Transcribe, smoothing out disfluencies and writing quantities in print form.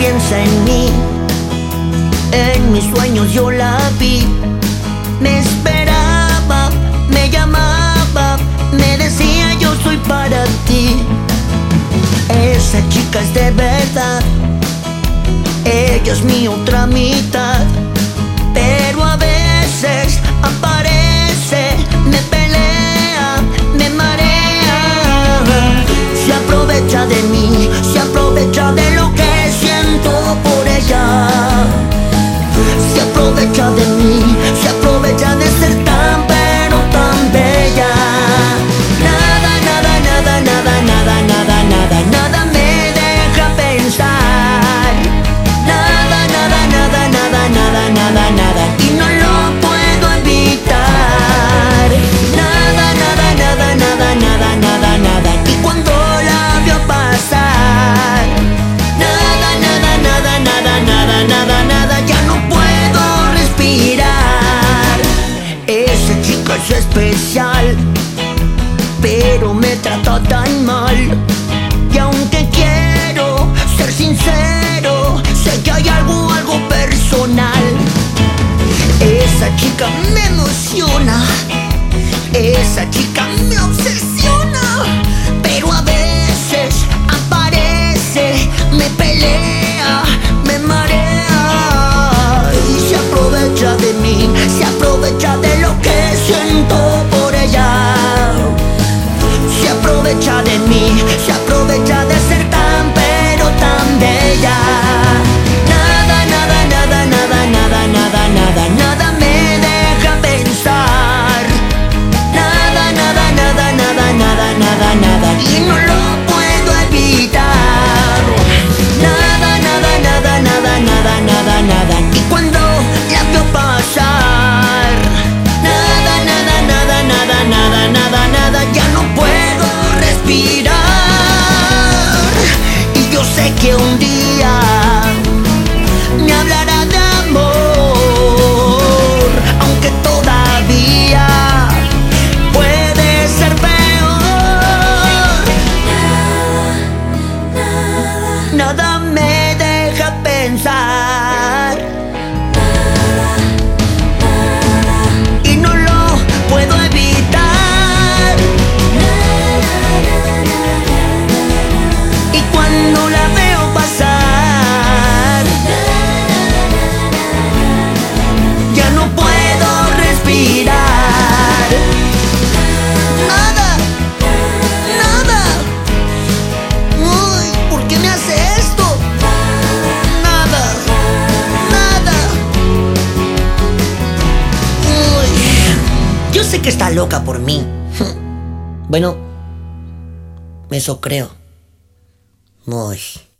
piensa en mí. En mis sueños yo la vi. Me esperaba, me llamaba, me decía yo soy para ti. Esa chica es de verdad, ella es mi otra mitad. Pero a veces aparece, me pelea, me marea. Se aprovecha de mí, se aprovecha de lo que siento por ella. Se aprovecha de mí, se aprovecha de ser tan pero tan bella. Nada, nada, nada, nada, nada, nada, nada, nada me deja pensar. Nada, nada, nada, nada, nada, nada, nada, y no lo puedo evitar. Nada, nada, nada, nada, nada, nada, nada, y cuando la veo pasar. Nada, nada, nada, nada, nada, nada, nada, ya no puedo respirar. Esa chica es especial, pero me trata tan mal. Y aunque quiero ser sincero, sé que hay algo personal. Esa chica me emociona, esa chica me obsesiona. Pero a veces aparece, me pelea, me marea. Y se aprovecha de mí, se aprovecha de lo que siento por ella. Se aprovecha de mí, se aprovecha de ser tan pero tan bella. Nada, nada, nada, nada, nada, nada, nada, nada me deja pensar. Nada, nada, nada, nada, nada, nada, nada, y no lo puedo evitar. Nada, nada, nada, nada, nada, nada, nada, y cuando la veo pasar. Nada, nada, nada, nada, nada, nada, nada, ya no puedo respirar. Y yo sé que un día me hablará de amor, aunque todavía puede ser peor. Nada me deja pensar, y no lo puedo evitar. Y cuando la veo pasar, ya no puedo respirar. Nada, nada. Uy, ¿por qué me hace esto? Nada, nada. Uy, yo sé que está loca por mí. Bueno, eso creo. Uy.